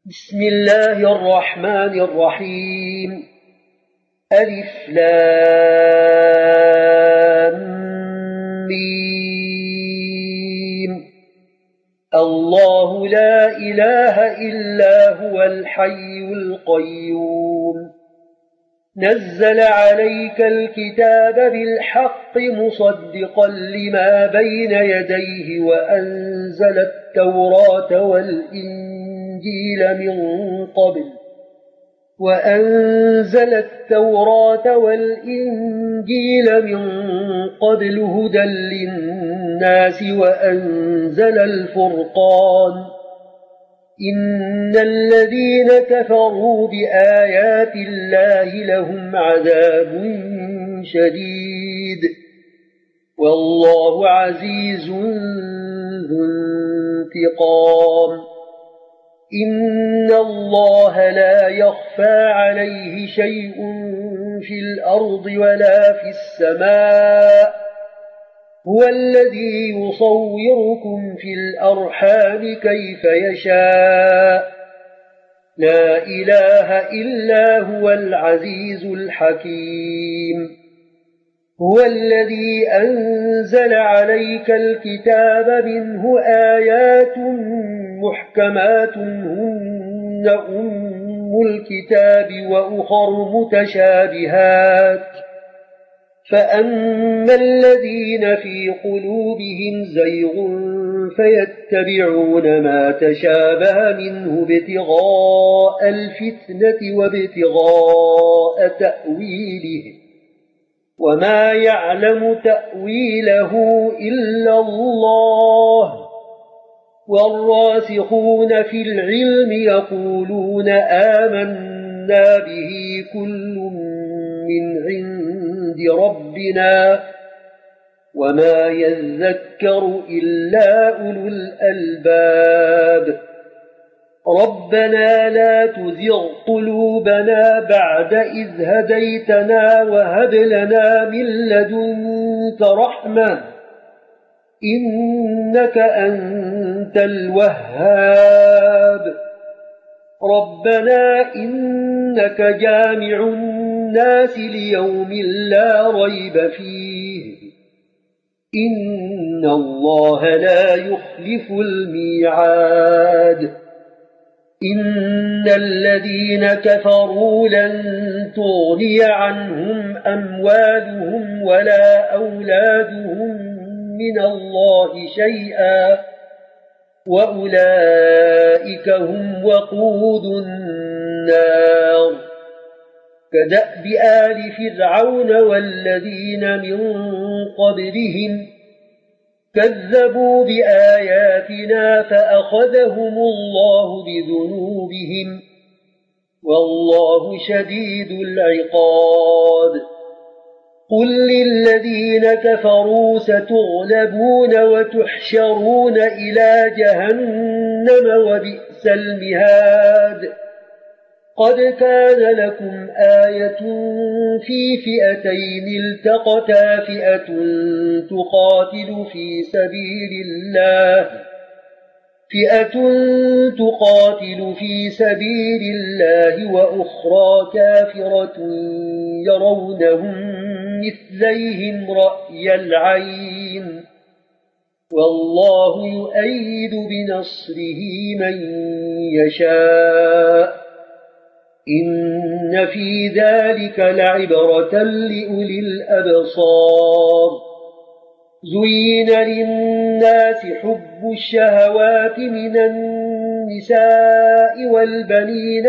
بسم الله الرحمن الرحيم. ألف لام ميم. الله لا إله إلا هو الحي القيوم. نزل عليك الكتاب بالحق مصدقا لما بين يديه وأنزل التوراة والإنجيل من قبل هدى للناس وأنزل الفرقان. إن الذين كفروا بآيات الله لهم عذاب شديد والله عزيز ذو انتقام. إن الله لا يخفى عليه شيء في الأرض ولا في السماء. هو الذي يصوركم في الأرحام كيف يشاء. لا إله إلا هو العزيز الحكيم. هو الذي أنزل عليك الكتاب منه آيات محكمات هن أم الكتاب وأخر متشابهات. فأما الذين في قلوبهم زيغ فيتبعون ما تشابه منه ابتغاء الفتنة وابتغاء تأويله وما يعلم تأويله إلا الله. والراسخون في العلم يقولون آمنا به كل من عند ربنا وما يذكر إلا أولو الألباب. ربنا لا تزغ قلوبنا بعد إذ هديتنا وهب لنا من لدنك رحمة إنك أنت الوهاب. ربنا إنك جامع الناس ليوم لا ريب فيه. إن الله لا يخلف الميعاد. إن الذين كفروا لن تغني عنهم أموالهم ولا أولادهم من الله شيئا وأولئك هم وقود النار. كدأب آل فرعون والذين من قبلهم كذبوا بآياتنا فأخذهم الله بذنوبهم والله شديد العقاب. قل للذين كفروا ستغلبون وتحشرون إلى جهنم وبئس المهاد. قد كان لكم آية في فئتين التقتا فئة تقاتل في سبيل الله وأخرى كافرة يرونهم مثليهم رأي العين والله يؤيد بنصره من يشاء. إن في ذلك لعبرة لأولي الأبصار. زين للناس حب الشهوات من النساء والبنين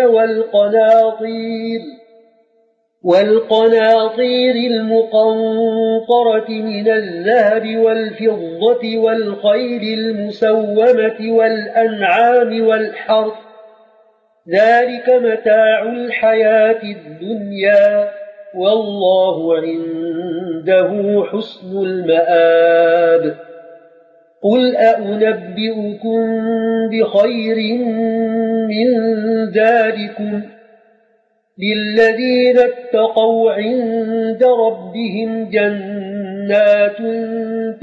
والقناطير المقنطرة من الذهب والفضة والخيل المسومة والأنعام والحرث ذلك متاع الحياة الدنيا والله عنده حسن المآب. قل أنبئكم بخير من ذلكم للذين اتقوا عند ربهم جنات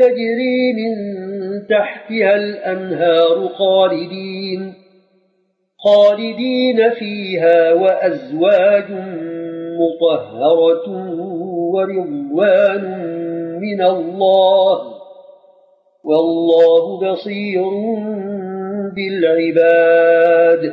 تجري من تحتها الأنهار خالدين فيها وأزواج مطهرة ورضوان من الله والله بصير بالعباد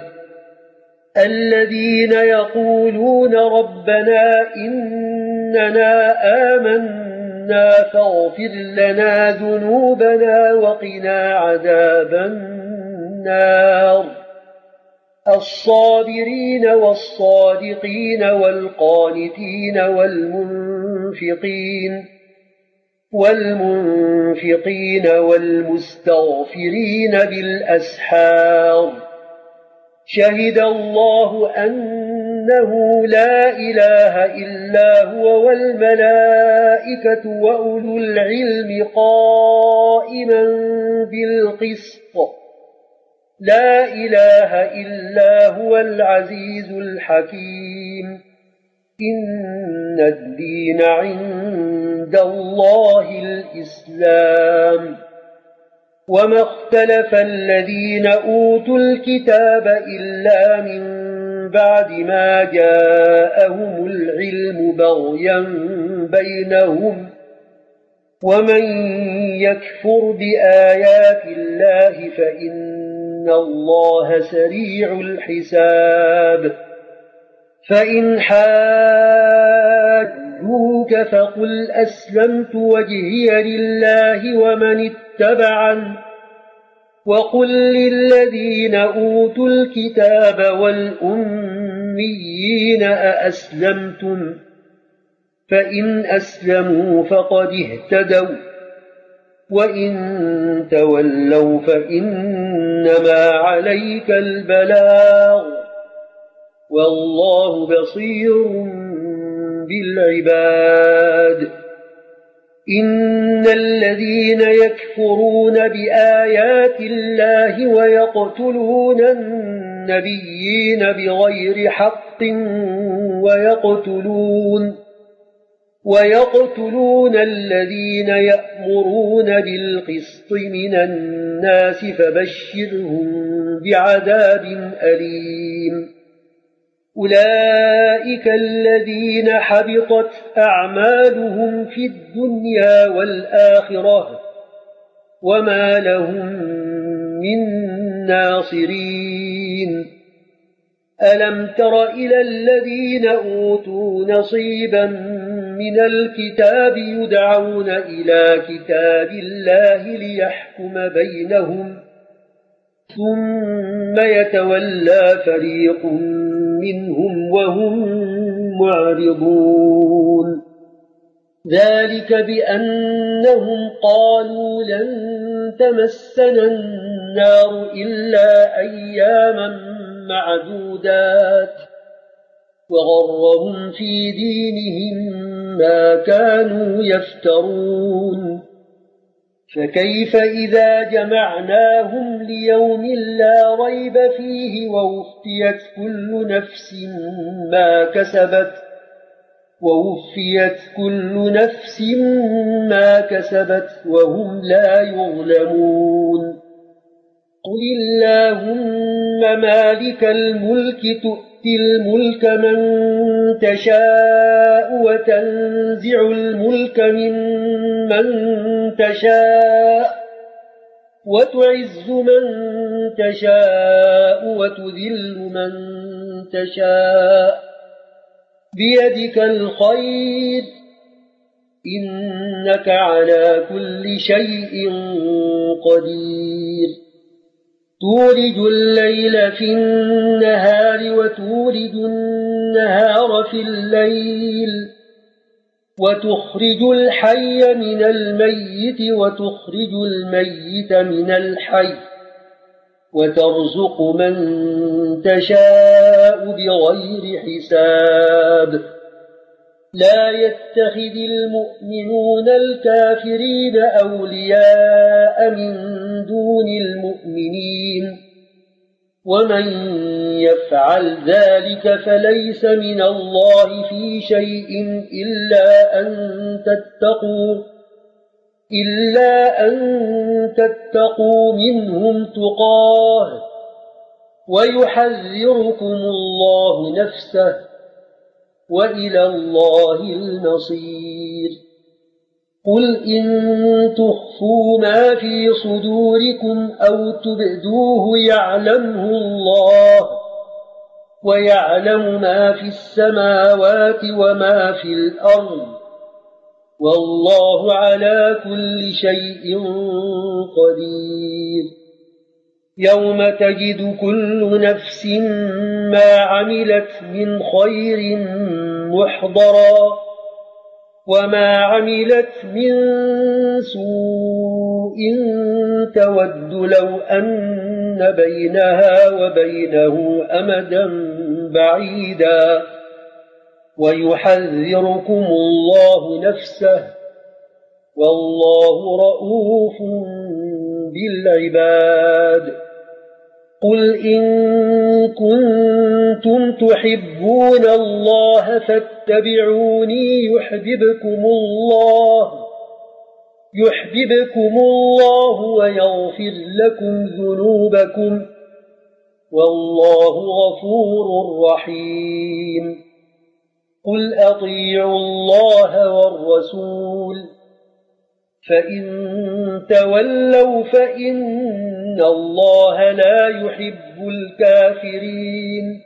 الذين يقولون ربنا إننا آمنا فاغفر لنا ذنوبنا وقنا عذاب النار الصابرين والصادقين والقانتين والمنفقين والمستغفرين بالأسحار شهد الله أنه لا إله إلا هو والملائكة وأولو العلم قائما بالقسط لا إله إلا هو العزيز الحكيم إن الدين عند الله الإسلام وما اختلف الذين أوتوا الكتاب إلا من بعد ما جاءهم العلم بغيا بينهم ومن يكفر بآيات الله فإن الله سريع الحساب فإن حاجوك فقل أسلمت وجهي لله ومن اتبعن وقل للذين أوتوا الكتاب والأميين أأسلمتم فإن أسلموا فقد اهتدوا وإن تولوا فإنما عليك البلاغ والله بصير بالعباد إن الذين يكفرون بآيات الله ويقتلون النبيين بغير حق ويقتلون الذين يأمرون بالقسط من الناس فبشرهم بعذاب أليم أولئك الذين حبطت أعمالهم في الدنيا والآخرة وما لهم من ناصرين ألم تر إلى الذين أوتوا نصيبا من الكتاب يدعون إلى كتاب الله ليحكم بينهم ثم يتولى فريق منهم وهم معرضون ذلك بأنهم قالوا لن تمسنا النار إلا أياما معدودات وغرهم في دينهم ما كانوا يفترون فكيف إذا جمعناهم ليوم لا ريب فيه ووفيت كل نفس ما كسبت وهم لا يظلمون قل اللهم مالك الملك تؤتي الملك من تشاء وتنزع الملك ممن تشاء وتعز من تشاء وتذل من تشاء بيدك الخير إنك على كل شيء قدير تولج الليل في النهار وتولج النهار في الليل وتخرج الحي من الميت وتخرج الميت من الحي وترزق من تشاء بغير حساب لا يتخذ المؤمنون الكافرين أولياء من دون المؤمنين ومن يفعل ذلك فليس من الله في شيء إلا أن تتقوا منهم تقاه ويحذركم الله نفسه وإلى الله المصير قل إن تخفوا ما في صدوركم أو تبدوه يعلمه الله ويعلم ما في السماوات وما في الأرض والله على كل شيء قدير يوم تجد كل نفس ما عملت من خير محضرا وما عملت من سوء تود لو أن بينها وبينه أمدا بعيدا ويحذركم الله نفسه والله رءوف بالعباد قل إن كنتم تحبون الله فاتبعوني يحببكم الله ويغفر لكم ذنوبكم والله غفور رحيم قل أطيعوا الله والرسول فإن تولوا فإن الله لا يحب الكافرين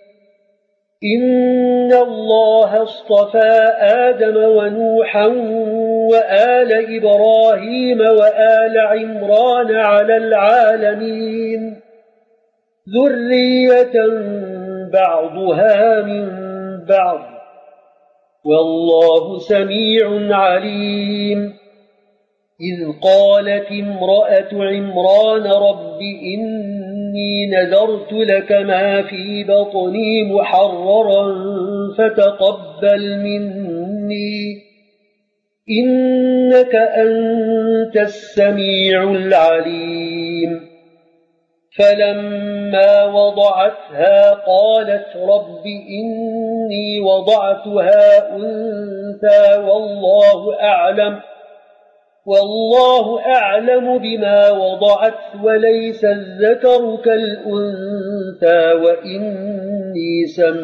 إن الله اصطفى آدم ونوحا وآل إبراهيم وآل عمران على العالمين ذرية بعضها من بعض والله سميع عليم إذ قالت امرأة عمران رب إني نذرت لك ما في بطني محررا فتقبل مني إنك أنت السميع العليم فلما وضعتها قالت رب إني وضعتها أنثى والله أعلم بما وضعت وليس الذكر كالأنثى وإني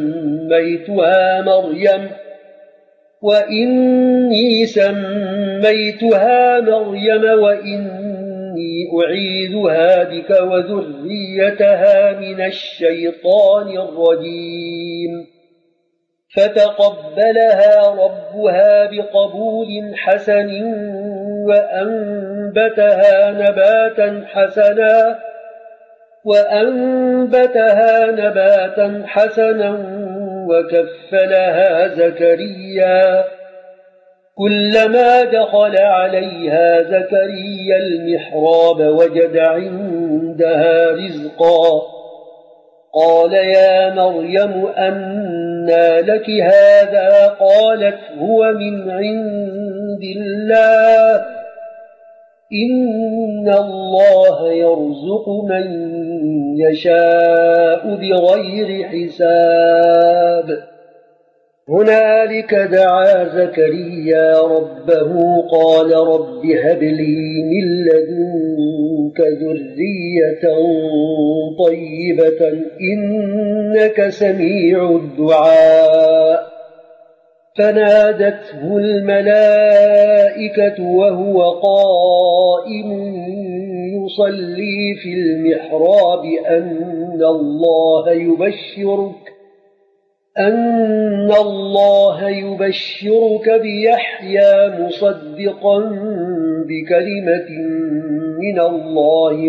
سميتها مريم وإني أعيذها بك وذريتها من الشيطان الرجيم فتقبلها ربها بقبول حسن وأنبتها نباتا حسنا وكفلها زكريا كلما دخل عليها زكريا المحراب وجد عندها رزقا قال يا مريم أنى لك هذا قالت هو من عند الله إن الله يرزق من يشاء بغير حساب هنالك دعا زكريا ربه قال رب هب لي من لدنك ذرية طيبة إنك سميع الدعاء فنادته الملائكة وهو قائم يصلي في المحراب أن الله يبشرك بيحيى مصدقا بكلمة من الله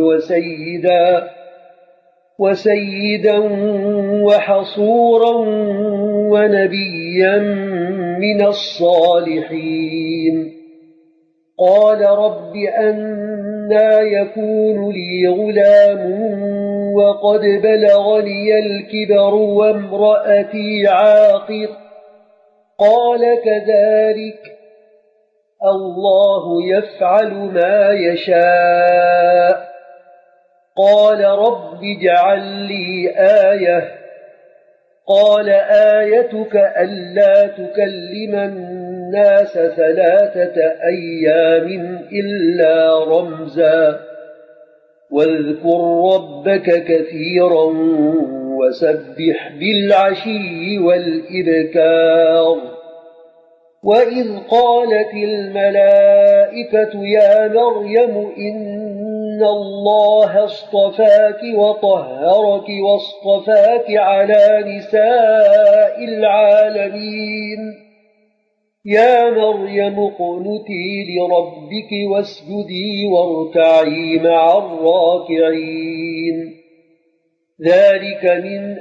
وسيدا وحصورا ونبيا من الصالحين قال رب أنى يكون لي غلام وقد بلغني الكبر وامرأتي عاقر قال كذلك الله يفعل ما يشاء قال رب اجعل لي آية قال آيتك ألا تكلم الناس 3 أيام إلا رمزا واذكر ربك كثيرا وسبح بالعشي والإبكار وإذ قالت الملائكة يا مريم إن الله اصطفاك وطهرك واصطفاك على نساء العالمين يا مريم اقنتي لربك واسجدي واركعي مع الراكعين ذلك من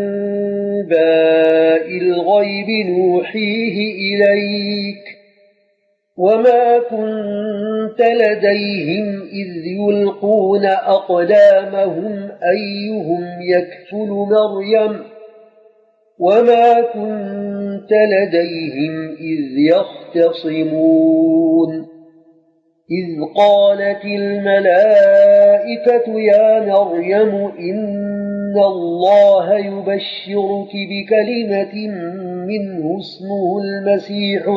أنباء الغيب نوحيه إليك وما كنت لديهم إذ يلقون أقلامهم أيهم يكفل مريم وما كنت لديهم إذ يختصمون إذ قالت الملائكة يا مريم إن الله يبشرك بكلمة منه اسمه المسيح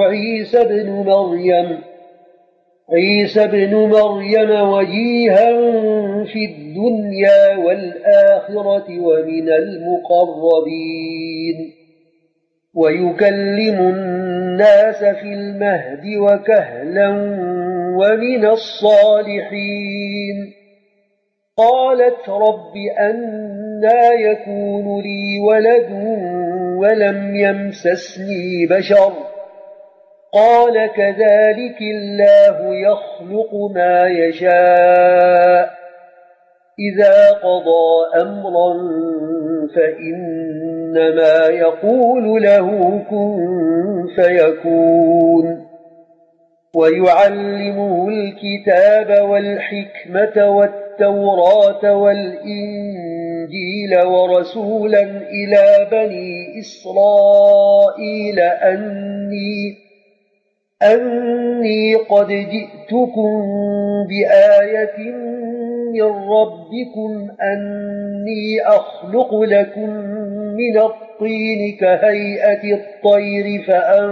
عيسى بن مريم وجيها في الدنيا والآخرة ومن المقربين ويكلم الناس في المهد وكهلا ومن الصالحين قالت رب أنى يكون لي ولد ولم يمسسني بشر قال كذلك الله يخلق ما يشاء إذا قضى أمرا فإنما يقول له كن فيكون ويعلمه الكتاب والحكمة والتوراة والإنجيل ورسولا إلى بني إسرائيل أني قد جئتكم بآية من ربكم أني أخلق لكم من الطين كهيئة الطير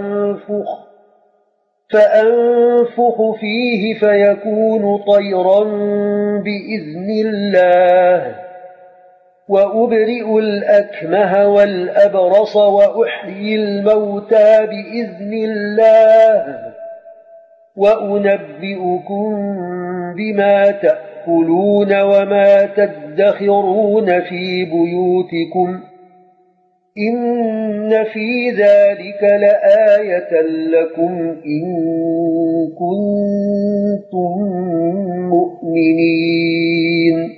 فأنفخ فيه فيكون طيرا بإذن الله وأبرئ الأكمه والأبرص وأحيي الموتى بإذن الله وأنبئكم بما تأكلون وما تدخرون في بيوتكم إن في ذلك لآية لكم إن كنتم مؤمنين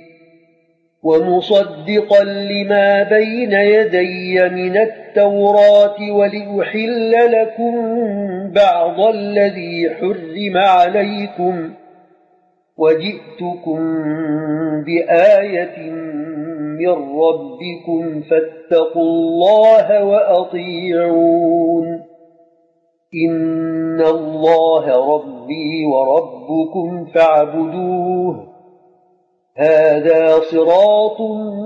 ومصدقا لما بين يدي من التوراة ولأحل لكم بعض الذي حرم عليكم وجئتكم بآية من ربكم فاتقوا الله وأطيعون إن الله ربي وربكم فاعبدوه هذا صراط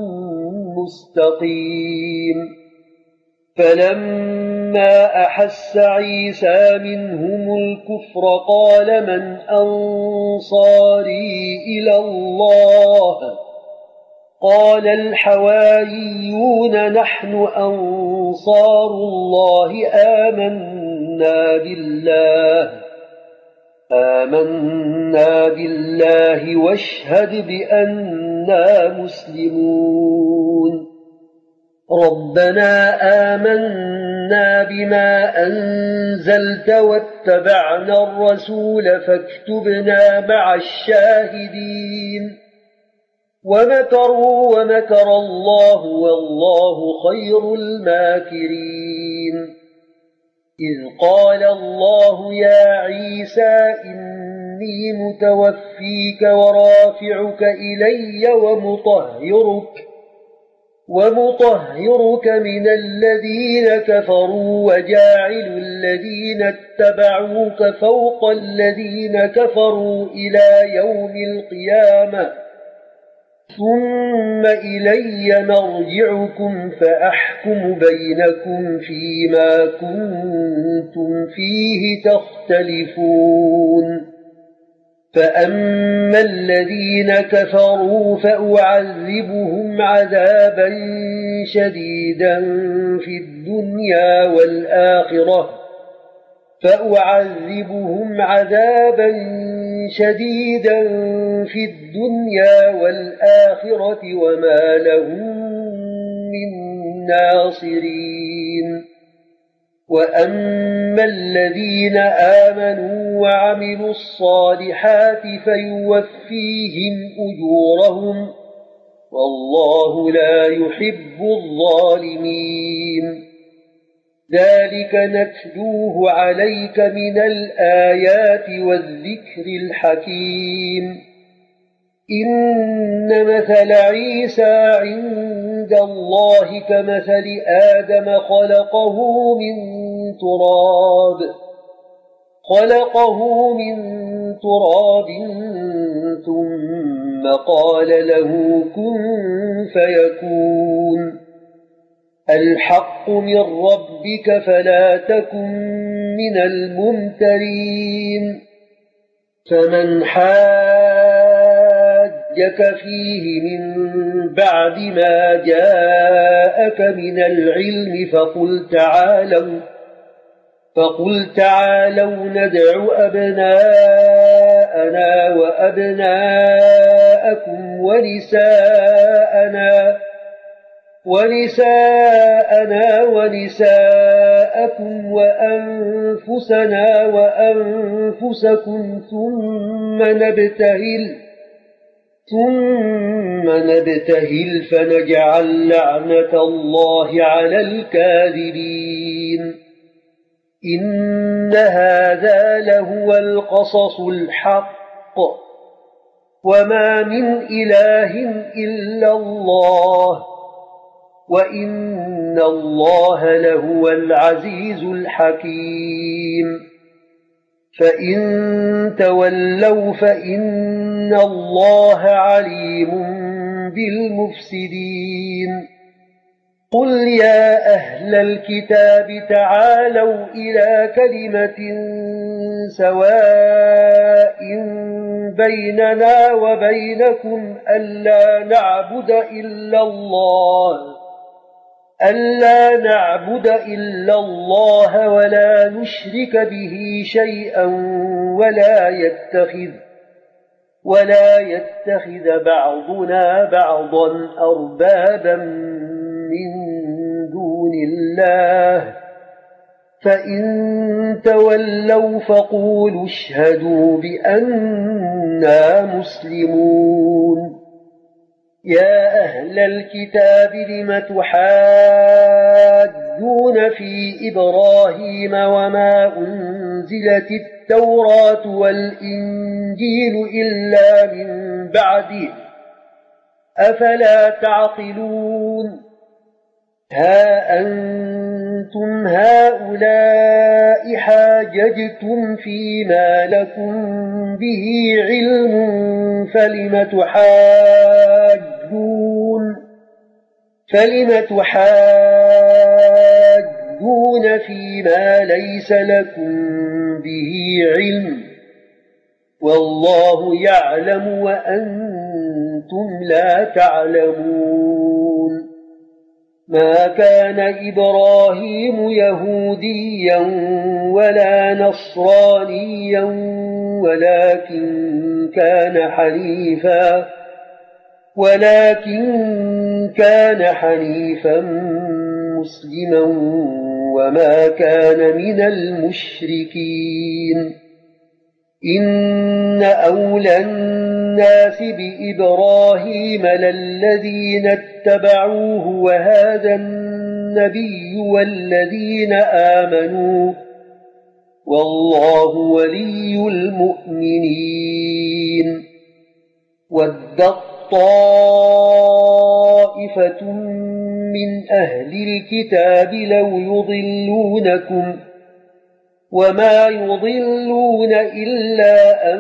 مستقيم فلما أحس عيسى منهم الكفر قال من أنصاري إلى الله قال الحواريون نحن أنصار الله آمنا بالله واشهد بأننا مسلمون ربنا آمنا بما أنزلت واتبعنا الرسول فاكتبنا مع الشاهدين ومكروا ومكر الله والله خير الماكرين إذ قال الله يا عيسى إني متوفيك ورافعك إلي ومطهرك من الذين كفروا وجاعل الذين اتبعوك فوق الذين كفروا إلى يوم القيامة ثم إلي مرجعكم فأحكم بينكم فيما كنتم فيه تختلفون فأما الذين كفروا فأعذبهم عذابا شديدا في الدنيا والآخرة وما لهم من ناصرين. وأما الذين آمنوا وعملوا الصالحات فيوفيهم أجورهم والله لا يحب الظالمين. ذلك نتلوه عليك من الآيات والذكر الحكيم. إن مثل عيسى عند الله كمثل آدم خلقه من تراب ثم قال له كن فيكون. الحق من ربك فلا تكن من الممترين. فمن حاجك فيه من بعد ما جاءك من العلم فقل تعالوا ندع أبناءنا وأبناءكم ونساءنا ونساءكم وأنفسنا وأنفسكم ثم نبتهل فنجعل لعنة الله على الكاذبين. إن هذا لهو القصص الحق وما من إله إلا الله وإن الله لهو العزيز الحكيم. فإن تولوا فإن الله عليم بالمفسدين. قل يا أهل الكتاب تعالوا إلى كلمة سواء بيننا وبينكم ألا نعبد إلا الله ولا نشرك به شيئا ولا يتخذ بعضنا بعضا أربابا من دون الله. فإن تولوا فقولوا اشهدوا بأننا مسلمون. يا أهل الكتاب لم تحاجون في إبراهيم وما أنزلت التوراة والإنجيل إلا من بعده أفلا تعقلون. ها أنتم هؤلاء حاججتم فيما لكم به علم فلم تحاجون فيما ليس لكم به علم والله يعلم وأنتم لا تعلمون. ما كان إبراهيم يهوديا ولا نصرانيا ولكن كان حنيفا مسلما وما كان من المشركين. إن أولى الناس بإبراهيم للذين اتبعوه وهذا النبي والذين آمنوا والله ولي المؤمنين. ودت طائفة من أهل الكتاب لو يضلونكم وما يضلون إلا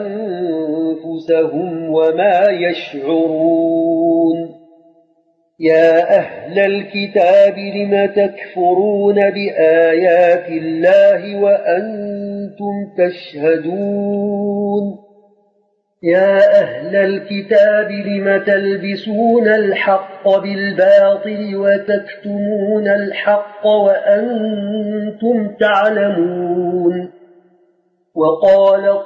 أنفسهم وما يشعرون. يا أهل الكتاب لم تكفرون بآيات الله وأنتم تشهدون. يا أهل الكتاب لم تلبسون الحق بالباطل وتكتمون الحق وأنتم تعلمون وقالت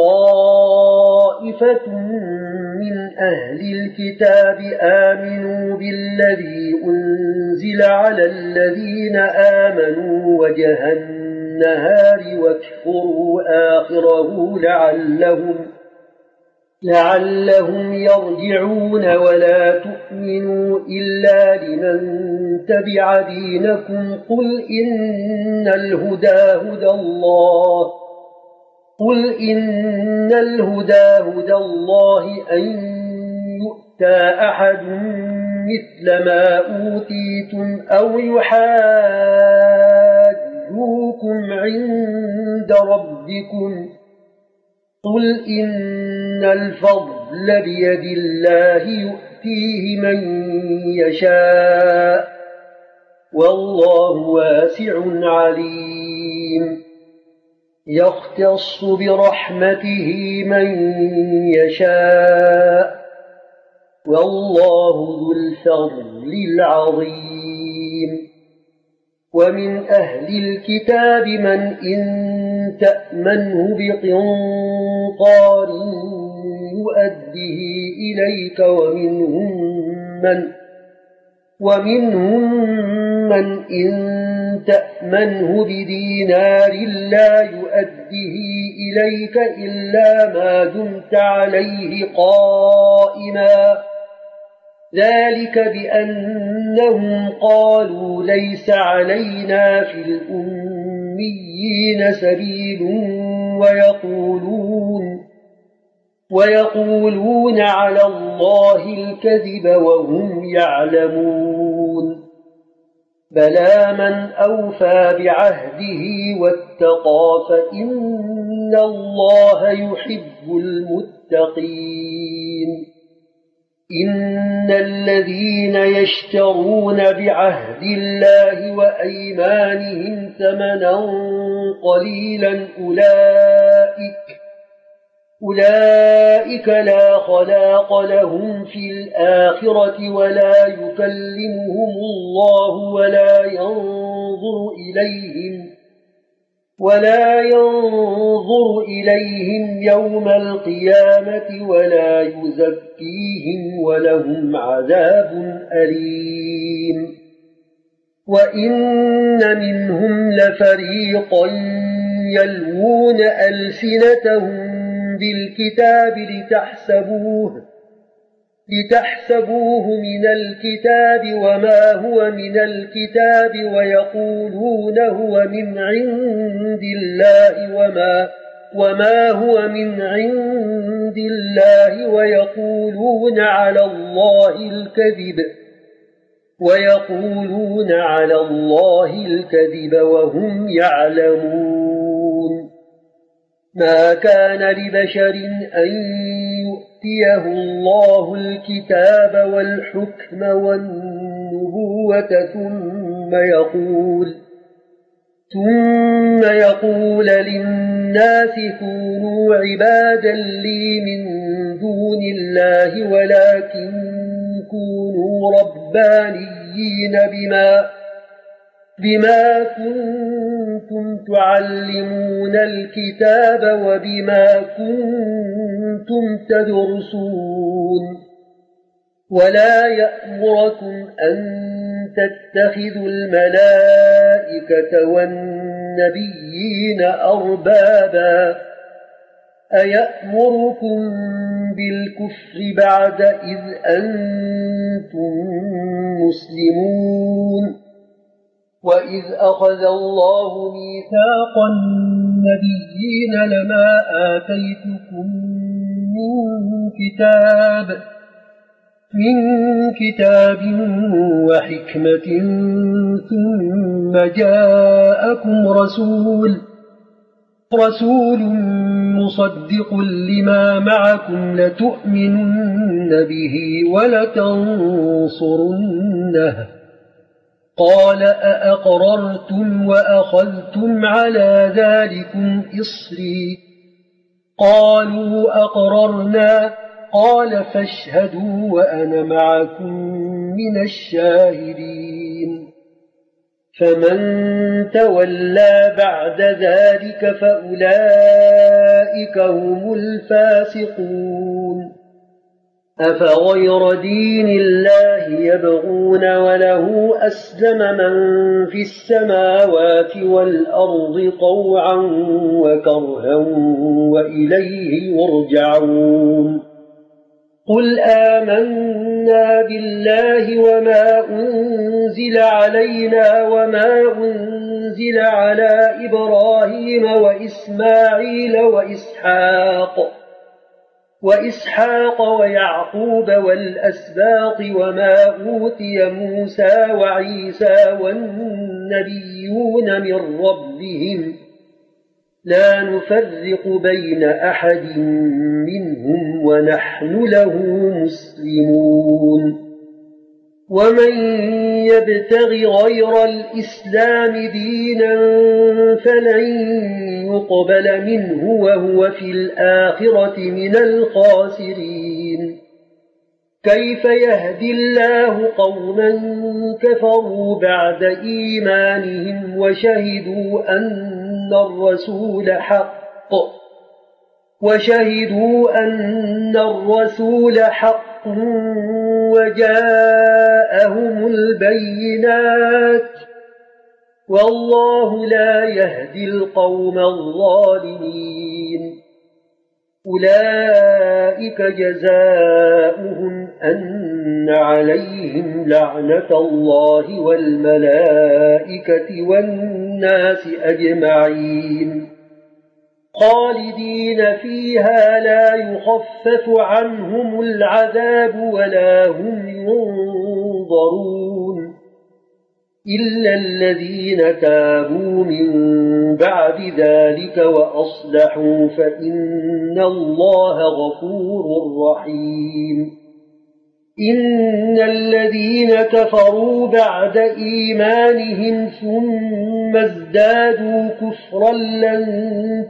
طائفة من أهل الكتاب آمنوا بالذي أنزل على الذين آمنوا وجه النهار واكفروا آخره لعلهم يرجعون ولا تؤمنوا إلا لمن تبع دينكم قل إن الهدى هدى الله أن يؤتى أحد مثل ما أوتيتم أو يحاجوكم عند ربكم قل إن الفضل بيد الله يؤتيه من يشاء والله واسع عليم يختص برحمته من يشاء والله ذو الفضل العظيم ومن أهل الكتاب من إن تأمنه بقنطار يؤديه إليك ومنهم من إن تأمنه بدينار لا يؤديه إليك إلا ما دمت عليه قائما ذلك بأنهم قالوا ليس علينا في الأميين سبيل ويقولون على الله الكذب وهم يعلمون بلى من أوفى بعهده واتقى فإن الله يحب المتقين إن الذين يشترون بعهد الله وأيمانهم ثمنا قليلا أولئك لا خلاق لهم في الآخرة ولا يكلمهم الله ولا ينظر إليهم يوم القيامة ولا يزكيهم ولهم عذاب أليم وإن منهم لفريقا يلوون ألسنتهم بالكتاب لتحسبوه من الكتاب وما هو من الكتاب ويقولون هو من عند الله وما هو من عند الله ويقولون على الله الكذب وهم يعلمون ما كان لبشر أن يؤتيه الله الكتاب والحكم والنبوة ثم يقول للناس كونوا عبادا لي من دون الله ولكن كونوا ربانيين بما كنتم تعلمون الكتاب وبما كنتم تدرسون ولا يأمركم أن تتخذوا الملائكة والنبيين أربابا أيأمركم بالكفر بعد إذ أنتم مسلمون وإذ أخذ الله ميثاق النبيين لما آتيتكم من كتاب وحكمة ثم جاءكم رسول مصدق لما معكم لتؤمنن به ولتنصرنه قال أأقررتم وأخذتم على ذلكم إصري قالوا أقررنا قال فاشهدوا وأنا معكم من الشاهدين فمن تولى بعد ذلك فأولئك هم الفاسقون أفغير دين الله يبغون وله أسلم من في السماوات والأرض طوعا وكرها وإليه يرجعون قل آمنا بالله وما أنزل علينا وما أنزل على إبراهيم وإسماعيل وإسحاق ويعقوب والأسباط وما أوتي موسى وعيسى والنبيون من ربهم لا نفرق بين أحد منهم ونحن له مسلمون ومن يبتغ غير الإسلام دينا فلن يقبل منه وهو في الآخرة من الخاسرين كيف يهدي الله قوما كفروا بعد إيمانهم وشهدوا أن الرسول حق وجاءهم البينات والله لا يهدي القوم الظالمين أولئك جزاؤهم أن عليهم لعنة الله والملائكة والناس أجمعين خالدين فيها لا يخفف عنهم العذاب ولا هم ينظرون إلا الذين تابوا من بعد ذلك وأصلحوا فإن الله غفور رحيم إن الذين كفروا بعد إيمانهم ثم ازدادوا كفرا لن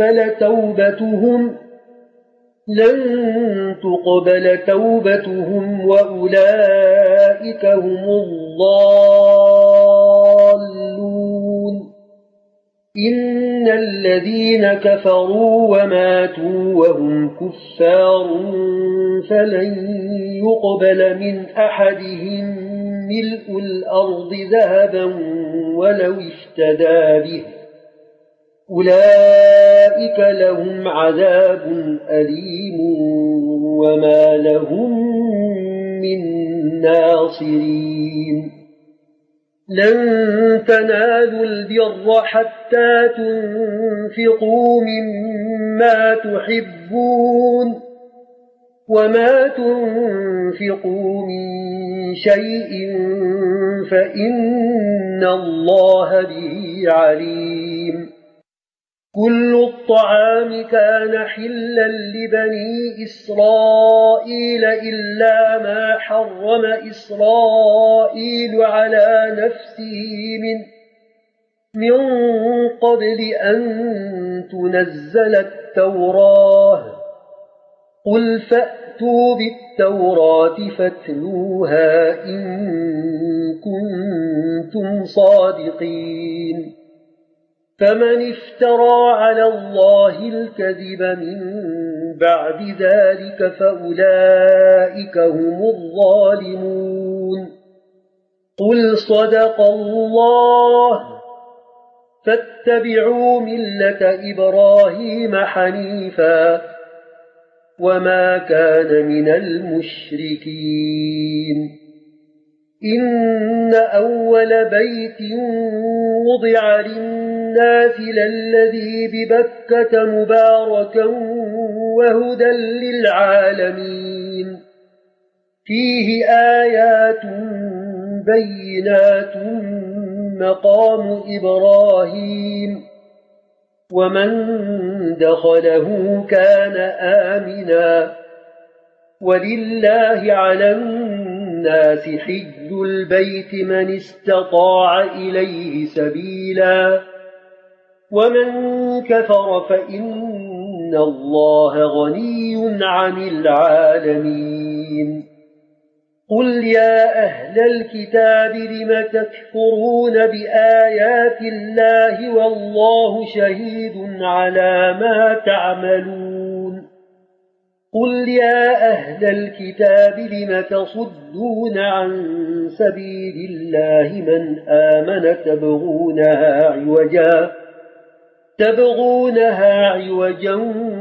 تقبل توبتهم وأولئك هم الضالون إن الذين كفروا وماتوا وهم كفار فلن يقبل من أحدهم ملء الأرض ذهبا ولو افتدى به أولئك لهم عذاب أليم وما لهم من ناصرين لن تنالوا البر حتى تنفقوا مما تحبون وما تنفقوا من شيء فإن الله به عليم كل الطعام كان حلا لبني إسرائيل إلا ما حرم إسرائيل على نفسه من قبل أن تنزل التوراة قل فأتوا بالتوراة فاتلوها إن كنتم صادقين فمن افترى على الله الكذب من بعد ذلك فأولئك هم الظالمون قل صدق الله فاتبعوا ملة إبراهيم حنيفا وما كان من المشركين إن أول بيت وضع للناس للذي ببكة مباركا وهدى للعالمين فيه آيات بينات مقام إبراهيم ومن دخله كان آمنا ولله على الناس حج البيت من استطاع إليه سبيلا ومن كفر فإن إن الله غني عن العالمين قل يا أهل الكتاب لم تكفرون بآيات الله والله شهيد على ما تعملون قل يا أهل الكتاب لم تصدون عن سبيل الله من آمن تبغونها عوجا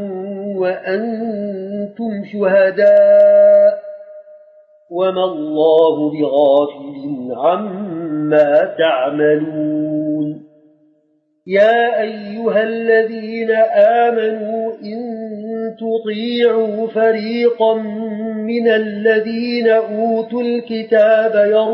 وأنتم شهداء وما الله بغافل عما تعملون يا أيها الذين آمنوا إن تطيعوا فريقا من الذين أوتوا الكتاب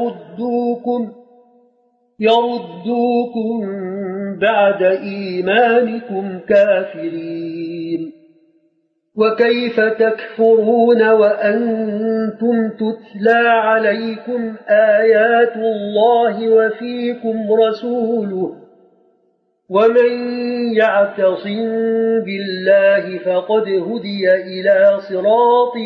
يردوكم بعد إيمانكم كافرين وكيف تكفرون وأنتم تتلى عليكم آيات الله وفيكم رسوله ومن يعتصم بالله فقد هدي إلى صراط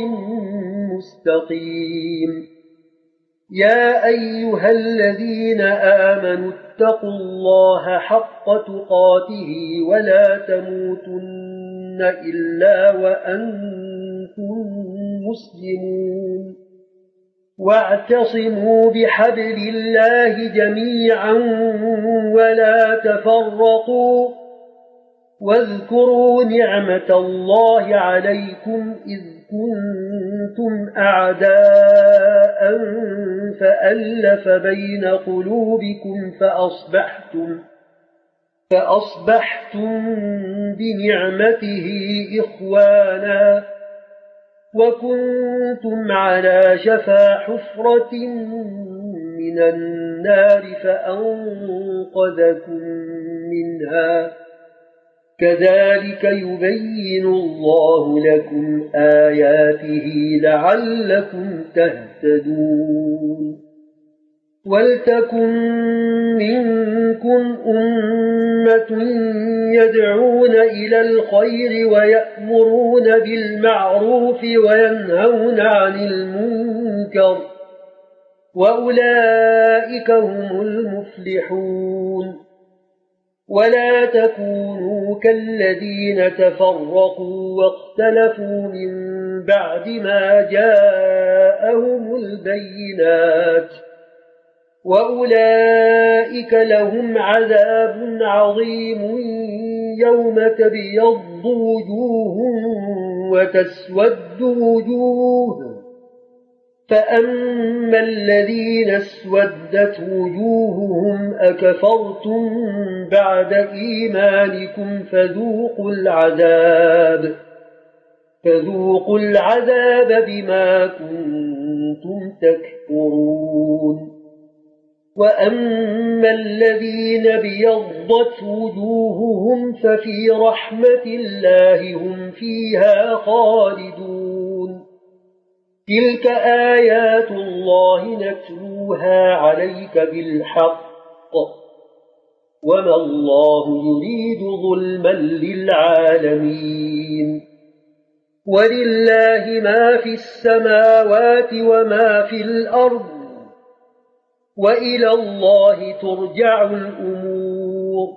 مستقيم يا أيها الذين آمنوا اتقوا الله حق تقاته ولا تموتن إلا وأنتم مسلمون واعتصموا بحبل الله جميعا ولا تفرقوا واذكروا نعمة الله عليكم إذ كنتم أعداء فألف بين قلوبكم فأصبحتم بنعمته إخوانا وكنتم على شفا حفرة من النار فأنقذكم منها كذلك يبين الله لكم آياته لعلكم تهتدون ولتكن منكم أمة يدعون إلى الخير ويأمرون بالمعروف وينهون عن المنكر وأولئك هم المفلحون ولا تكونوا كالذين تفرقوا واختلفوا من بعد ما جاءهم البينات وأولئك لهم عذاب عظيم يوم تبيض وجوه وتسود وجوه فأما الذين اسودت وجوههم أكفرتم بعد إيمانكم فذوقوا العذاب بما كنتم تكفرون وأما الذين ابيضت وجوههم ففي رحمة الله هم فيها خالدون تلك آيات الله نتلوها عليك بالحق وما الله يريد ظلما للعالمين ولله ما في السماوات وما في الأرض وإلى الله ترجع الأمور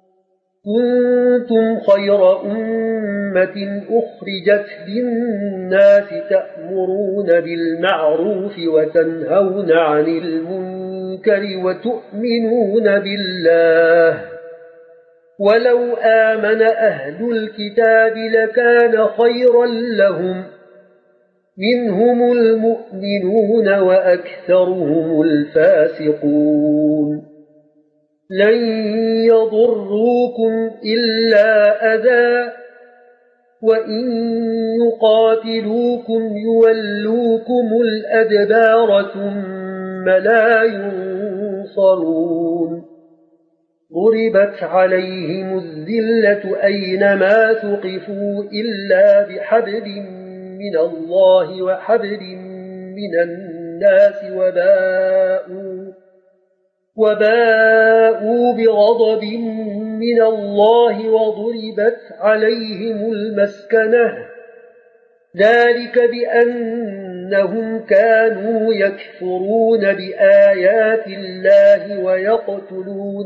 كنتم خير أمة أخرجت للناس تأمرون بالمعروف وتنهون عن المنكر وتؤمنون بالله ولو آمن أهل الكتاب لكان خيرا لهم منهم المؤمنون وأكثرهم الفاسقون لن يضروكم إلا أذى وإن يقاتلوكم يولوكم الأدبار ثم لا ينصرون ضربت عليهم الذلة أينما ثقفوا إلا بحبل من الله وحبل من الناس وباءوا بغضب من الله وضربت عليهم المسكنة ذلك بأنهم كانوا يكفرون بآيات الله ويقتلون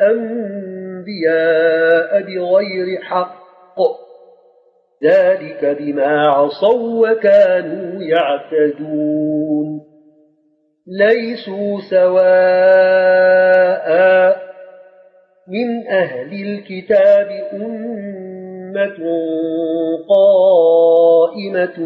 الأنبياء بغير حق ذلك بما عصوا وكانوا يعتدون ليسوا سواء من أهل الكتاب أمة قائمة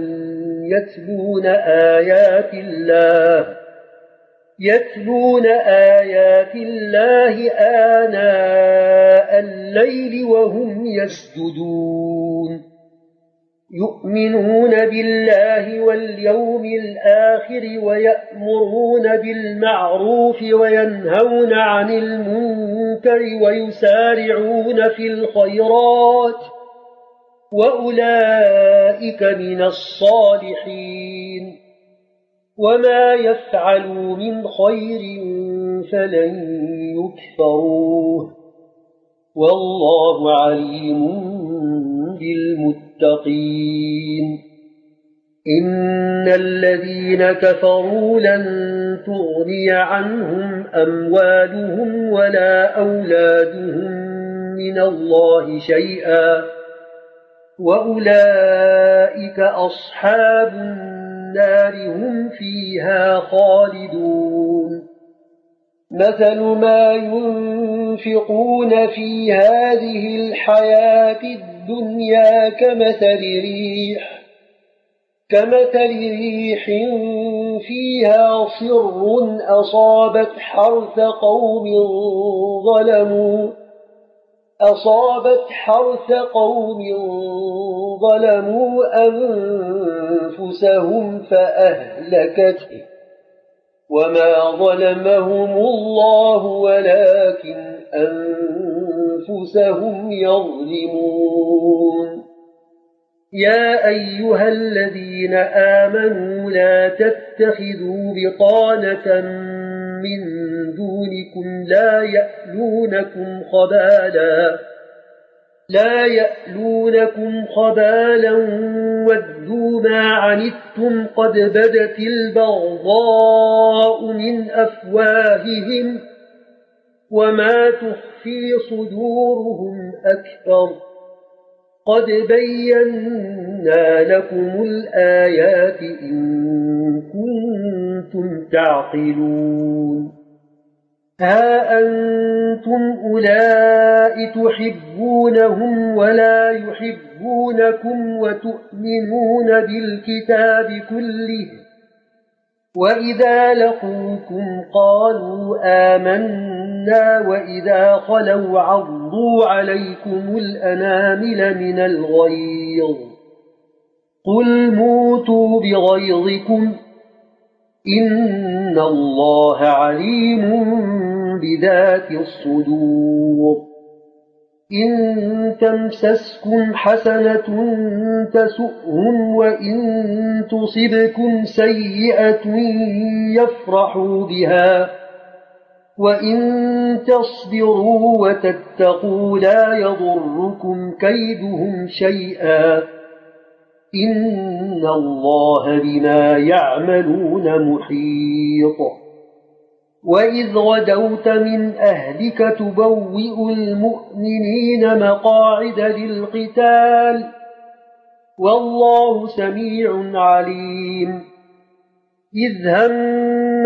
يتلون آيات الله آناء الليل وهم يسجدون يؤمنون بالله واليوم الآخر ويأمرون بالمعروف وينهون عن المنكر ويسارعون في الخيرات وأولئك من الصالحين وما يفعلوا من خير فلن يكفروه والله عليم بالمتقين إن الذين كفروا لن تغني عنهم أموالهم ولا أولادهم من الله شيئا وأولئك أصحاب النار هم فيها خالدون مثل ما ينفقون في هذه الحياة الدنيا كمثل ريح فيها صر أصابت حرث قوم ظلموا أنفسهم فأهلكته وما ظلمهم الله ولكن أنفسهم يظلمون يا أيها الذين آمنوا لا تتخذوا بطانة من دونكم لا يألونكم خبالا ودوا ما عنتم قد بدت البغضاء من أفواههم وما تخفي صدورهم أكبر قد بينا لكم الآيات إن كنتم تعقلون ها أنتم أولئك تحبونهم ولا يحبونكم وتؤمنون بالكتاب كله وإذا لقوكم قالوا آمنا وإذا خلوا عضوا عليكم الأنامل من الغيظ قل موتوا بغيظكم إن الله عليم بذات الصدور إن تمسسكم حسنة تسؤهم وإن تصبكم سيئة يفرحوا بها وإن تصبروا وتتقوا لا يضركم كيدهم شيئا إن الله بما يعملون محيط وإذ غدوت من أهلك تبوئ المؤمنين مقاعد للقتال والله سميع عليم إذ هم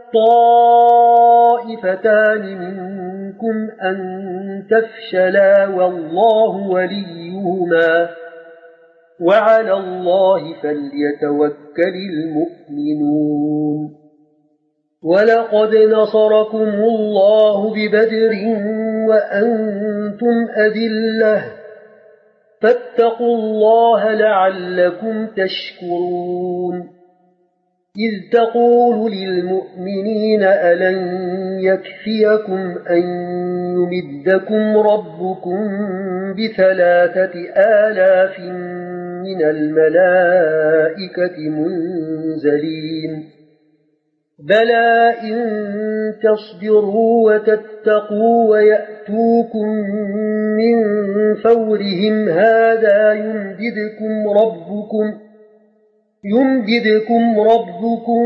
الطائفتان منكم أن تفشلا والله وليهما وعلى الله فليتوكل المؤمنون ولقد نصركم الله ببدر وأنتم أذلة فاتقوا الله لعلكم تشكرون إذ تقول للمؤمنين ألن يكفيكم أن يمدكم ربكم ب3,000 من الملائكة منزلين بلى إن تصبروا وتتقوا ويأتوكم من فورهم هذا يمددكم ربكم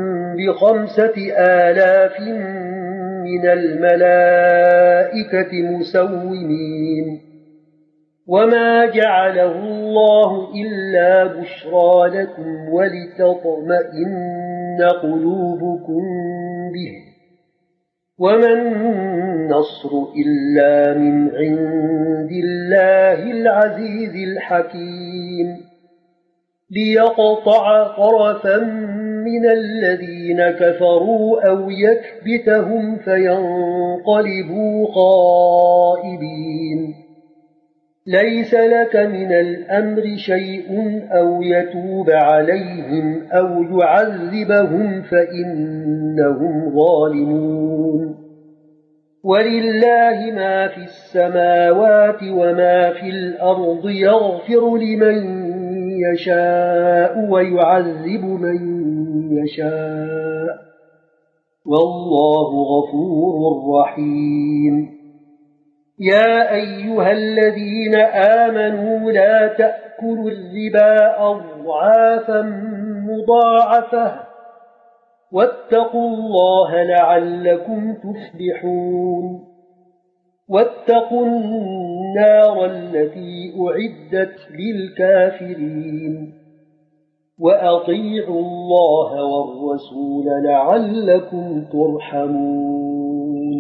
ب5000 من الملائكة مسومين وما جعله الله إلا بشرى لكم ولتطمئن قلوبكم به وما النصر إلا من عند الله العزيز الحكيم ليقطع طرفا من الذين كفروا أو يكبتهم فينقلبوا خائبين ليس لك من الأمر شيء أو يتوب عليهم أو يعذبهم فإنهم ظالمون ولله ما في السماوات وما في الأرض يغفر لمن يشاء ويعذب من يشاء والله غفور رحيم يا أيها الذين آمنوا لا تأكلوا الربا أضعافا مضاعفة واتقوا الله لعلكم تفلحون واتقوا النار التي أعدت للكافرين وأطيعوا الله والرسول لعلكم ترحمون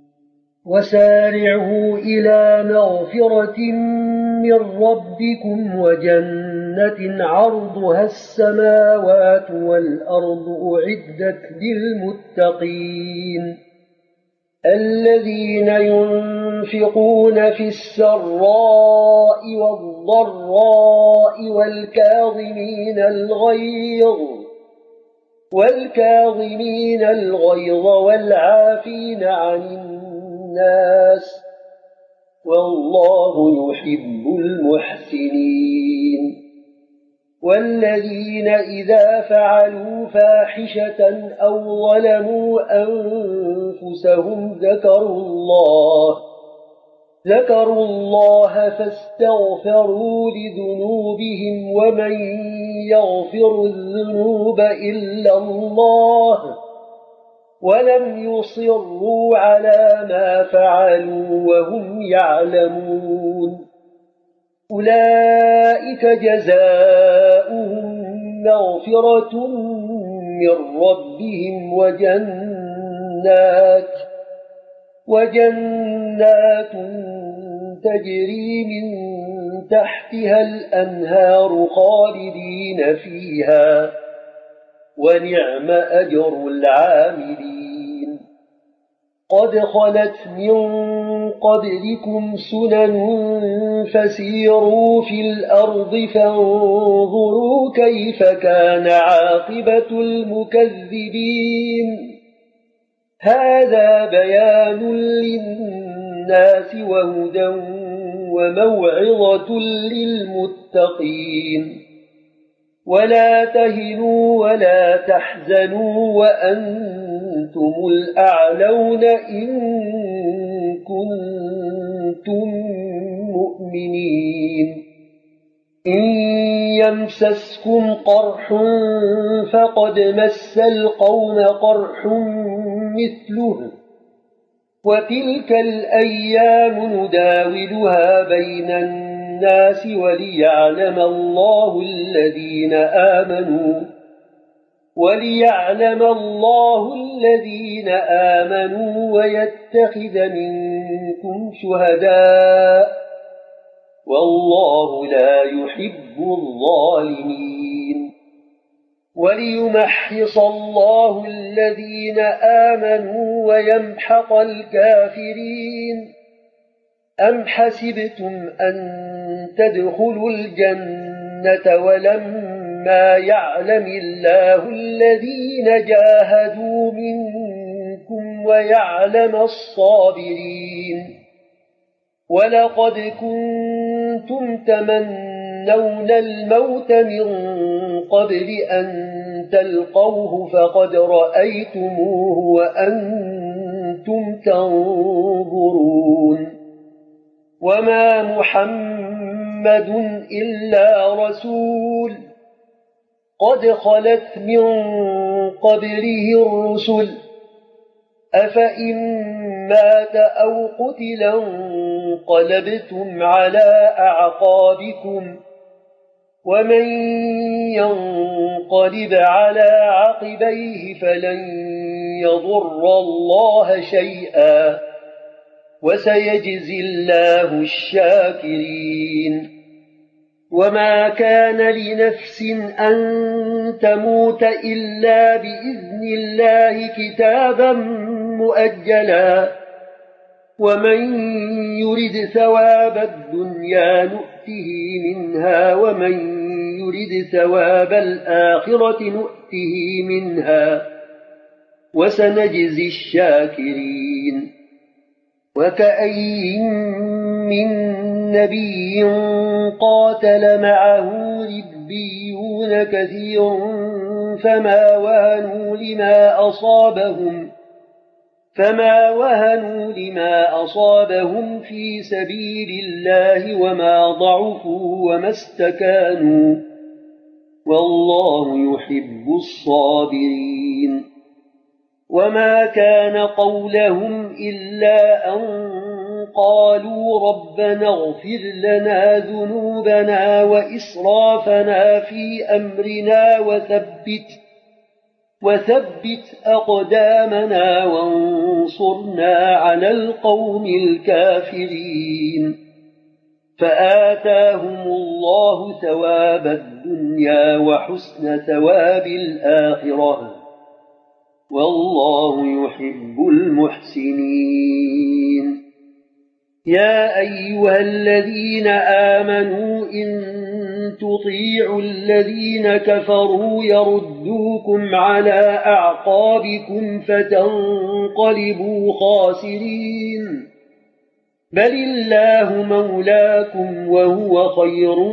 وسارعوا إلى مغفرة من ربكم وجنة عرضها السماوات والأرض أعدت للمتقين الذين ينفقون في السراء والضراء والكاظمين الغيظ والعافين عن الناس والله يحب المحسنين والذين إذا فعلوا فاحشة أو ظلموا أنفسهم ذكروا الله فاستغفروا لذنوبهم ومن يغفر الذنوب إلا الله ولم يصروا على ما فعلوا وهم يعلمون أولئك جزاؤهم مغفرة من ربهم وجنات تجري من تحتها الأنهار خالدين فيها ونعم أجر العاملين قد خلت من قبلكم سنن فسيروا في الأرض فانظروا كيف كان عاقبة المكذبين هذا بيان للناس وهدى وموعظة للمتقين ولا تهنوا ولا تحزنوا وأنتم الأعلون إن كنتم مؤمنين إن يمسسكم قرح فقد مس القوم قرح مثله وتلك الأيام نداولها بين الناس وليعلم الله الذين آمنوا ويتخذ منكم شهداء والله لا يحب الظالمين وليمحص الله الذين آمنوا ويمحق الكافرين أم حسبتم أن تدخلوا الجنة ولما يعلم الله الذين جاهدوا منكم ويعلم الصابرين ولقد كنتم تمنون الموت من قبل أن تلقوه فقد رأيتموه وأنتم تنظرون وما محمد إلا رسول قد خلت من قبله الرسل أفإن مات أو قتلا انقلبتم على أعقابكم ومن ينقلب على عقبيه فلن يضر الله شيئا وسيجزي الله الشاكرين وما كان لنفس أن تموت إلا بإذن الله كتابا مؤجلا ومن يرد ثواب الدنيا نؤته منها ومن يرد ثواب الآخرة نؤته منها وسنجزي الشاكرين وكأين من نبي قاتل معه ربيون كثير فما وهنوا لما أصابهم في سبيل الله وما ضعفوا وما استكانوا والله يحب الصابرين وما كان قولهم إلا أن قالوا ربنا اغفر لنا ذنوبنا وإسرافنا في أمرنا وثبت أقدامنا وانصرنا على القوم الكافرين فآتاهم الله ثواب الدنيا وحسن ثواب الآخرة والله يحب المحسنين يا أيها الذين آمنوا إن تطيعوا الذين كفروا يردوكم على أعقابكم فتنقلبوا خاسرين بل الله مولاكم وهو خير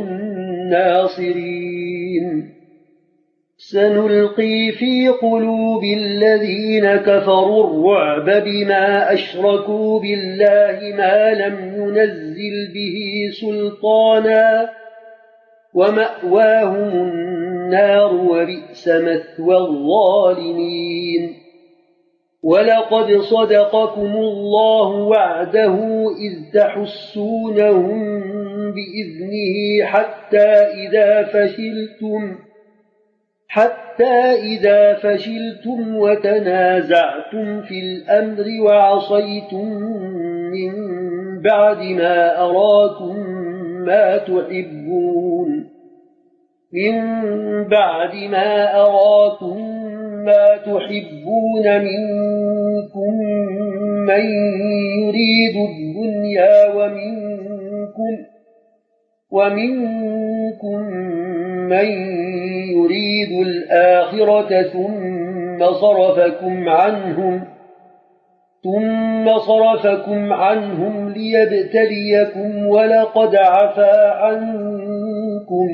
الناصرين سنلقي في قلوب الذين كفروا الرعب بما أشركوا بالله ما لم ينزل به سلطانا ومأواهم النار وبئس مثوى الظالمين ولقد صدقكم الله وعده إذ تحسونهم بإذنه حتى إذا فشلتم وتنازعتم في الأمر وعصيتم من بعد ما أراكم ما تحبون منكم من يريد الدنيا ومنكم من يريد الآخرة ثم صرفكم عنهم ليبتليكم ولقد عفا عنكم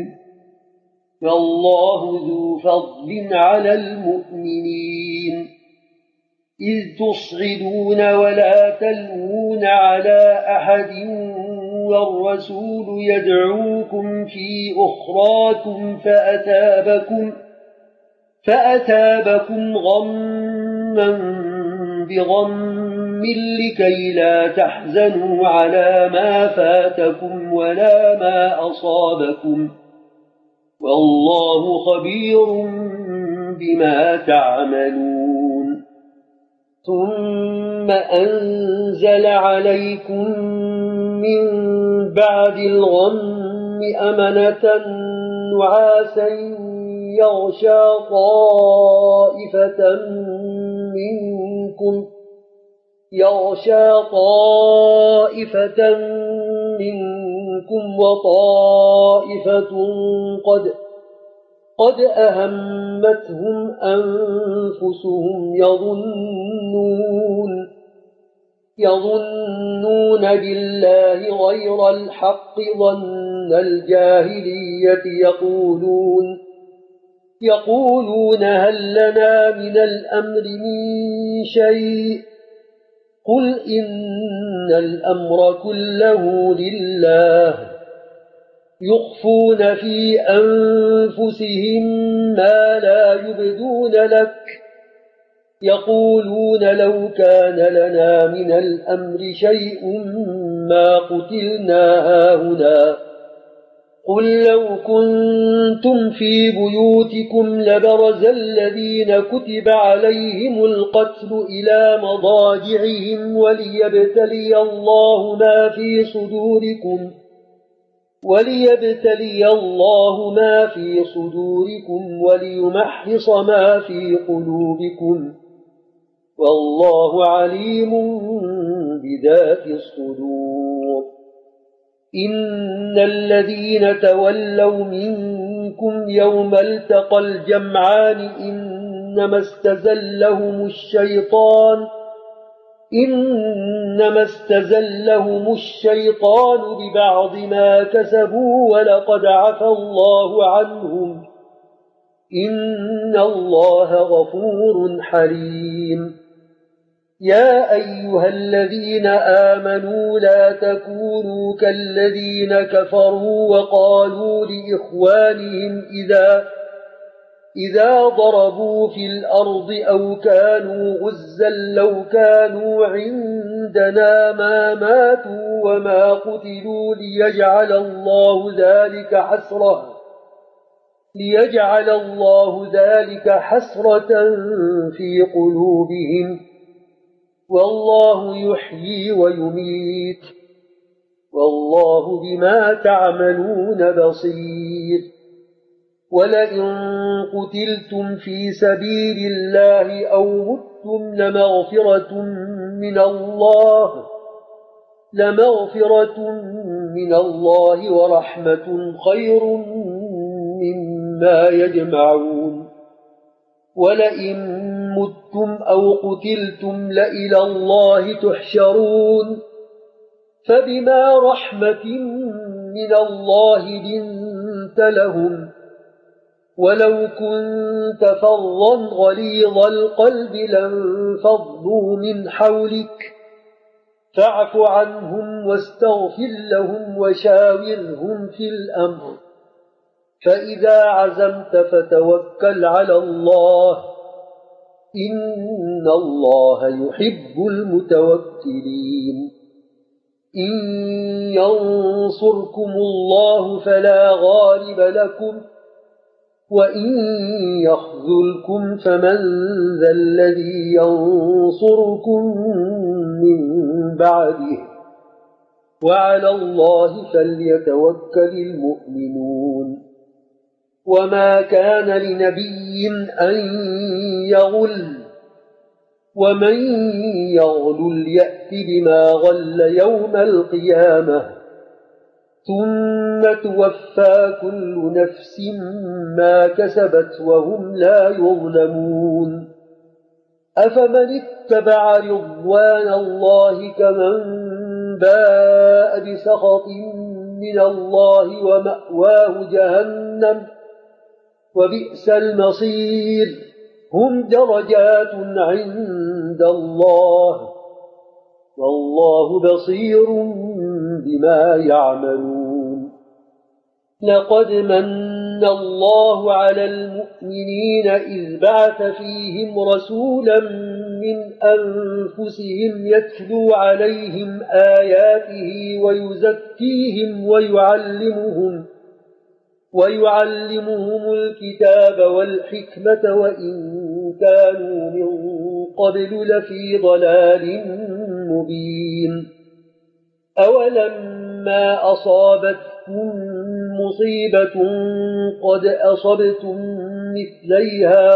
والله ذو فضل على المؤمنين إذ تصعدون ولا تلوون على أحد والرسول يدعوكم في أخراكم فأتابكم غما بغم لكي لا تحزنوا على ما فاتكم ولا ما أصابكم والله خبير بما تعملون ثم أنزل عليكم من بعد الغم أمنة نعاسا يغشى طائفة منكم وطائفة قد أهمتهم أنفسهم يظنون بالله غير الحق ظن الجاهلية يقولون هل لنا من الأمر من شيء قل إن الأمر كله لله يخفون في أنفسهم ما لا يبدون لك يقولون لو كان لنا من الأمر شيء ما قتلنا هاهنا قل لو كنتم في بيوتكم لبرز الذين كتب عليهم القتل إلى مضاجعهم وليبتلي الله ما في صدوركم وليمحص ما في قلوبكم والله عليم بذات الصدور إن الذين تولوا منكم يوم التقى الجمعان إنما استزلهم الشيطان ببعض ما كسبوا ولقد عفى الله عنهم إن الله غفور حليم يا أيها الذين آمنوا لا تكونوا كالذين كفروا وقالوا لإخوانهم إذا ضربوا في الأرض أو كانوا غزا لو كانوا عندنا ما ماتوا وما قتلوا ليجعل الله ذلك حسرة في قلوبهم والله يحيي ويميت والله بما تعملون بصير ولئن قتلتم في سبيل الله أو متم لمغفرة من الله ورحمة خير مما يجمعون ولئن متم أو قتلتم لإلى الله تحشرون فبما رحمة من الله لنت لهم ولو كنت فظا غليظ القلب لانفضوا من حولك فاعف عنهم واستغفر لهم وشاورهم في الأمر فإذا عزمت فتوكل على الله إن الله يحب المتوكلين إن ينصركم الله فلا غالب لكم وإن يخذلكم فمن ذا الذي ينصركم من بعده وعلى الله فليتوكل المؤمنون وما كان لنبي أن يغل ومن يغل يأت بما غل يوم القيامة ثم توفى كل نفس ما كسبت وهم لا يظلمون أفمن اتبع رضوان الله كمن باء بسخط من الله ومأواه جهنم وبئس المصير هم درجات عند الله والله بصير بما يعملون لقد من الله على المؤمنين إذ بعث فيهم رسولا من أنفسهم يتلو عليهم آياته ويزكيهم ويعلمهم الكتاب والحكمة وإن كانوا من قبل لفي ضلال مبين أولما أصابتكم مصيبة قد أصبتم مثليها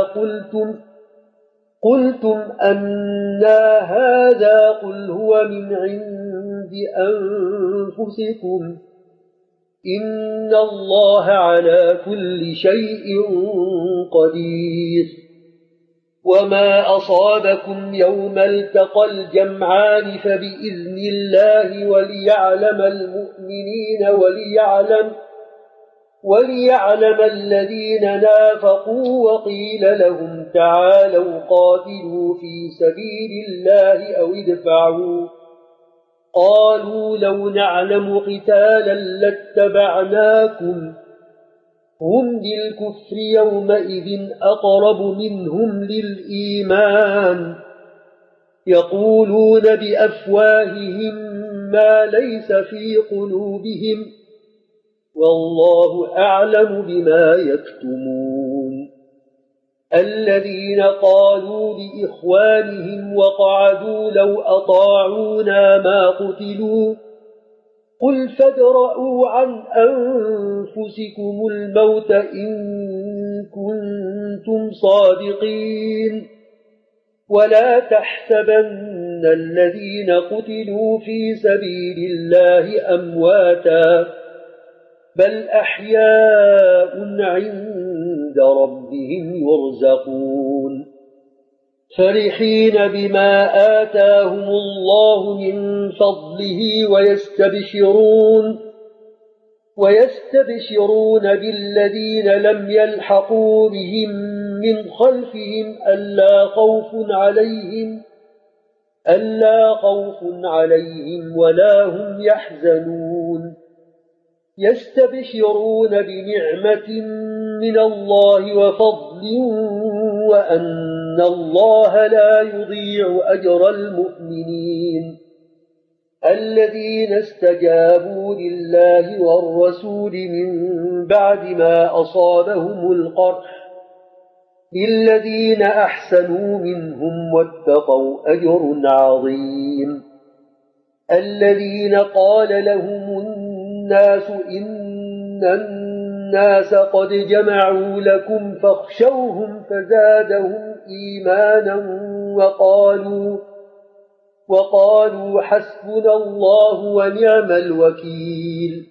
قلتم أنى هذا قل هو من عند أنفسكم إن الله على كل شيء قدير وما أصابكم يوم التقى الجمعان فبإذن الله وليعلم المؤمنين وليعلم الذين نافقوا وقيل لهم تعالوا قاتلوا في سبيل الله أو ادفعوا قالوا لو نعلم قتالا لاتبعناكم هم للكفر يومئذ أقرب منهم للإيمان يقولون بأفواههم ما ليس في قلوبهم والله أعلم بما يكتمون الذين قالوا لإخوانهم وقعدوا لو أطاعونا ما قتلوا قل فادرءوا عن أنفسكم الموت إن كنتم صادقين ولا تحسبن الذين قتلوا في سبيل الله أمواتا بل أحياء عند ربهم يرزقون فرحين بما آتاهم الله من فضله ويستبشرون بالذين لم يلحقوا بهم من خلفهم ألا خوف عليهم ولا هم يحزنون يستبشرون بنعمة من الله وفضل وأن الله لا يضيع أجر المؤمنين الذين استجابوا لله والرسول من بعد ما أصابهم القرح للذين أحسنوا منهم واتقوا أجر عظيم الذين قال لهم الناس إن الناس قد جمعوا لكم فاخشوهم فزادهم إيمانا وقالوا حسبنا الله ونعم الوكيل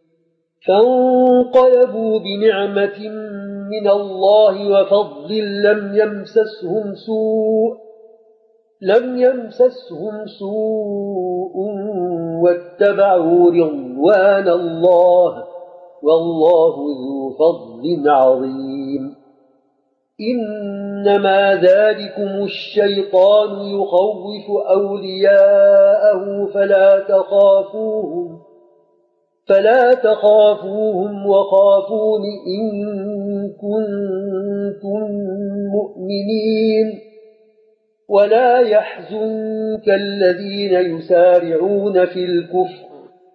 فانقلبوا بنعمة من الله وفضل لم يمسسهم سوء واتبعوا رضوان الله والله ذو فضل عظيم إنما ذلكم الشيطان يخوف أولياءه فلا تخافوهم وخافون إن كنتم مؤمنين ولا يحزنك الذين يسارعون في الكفر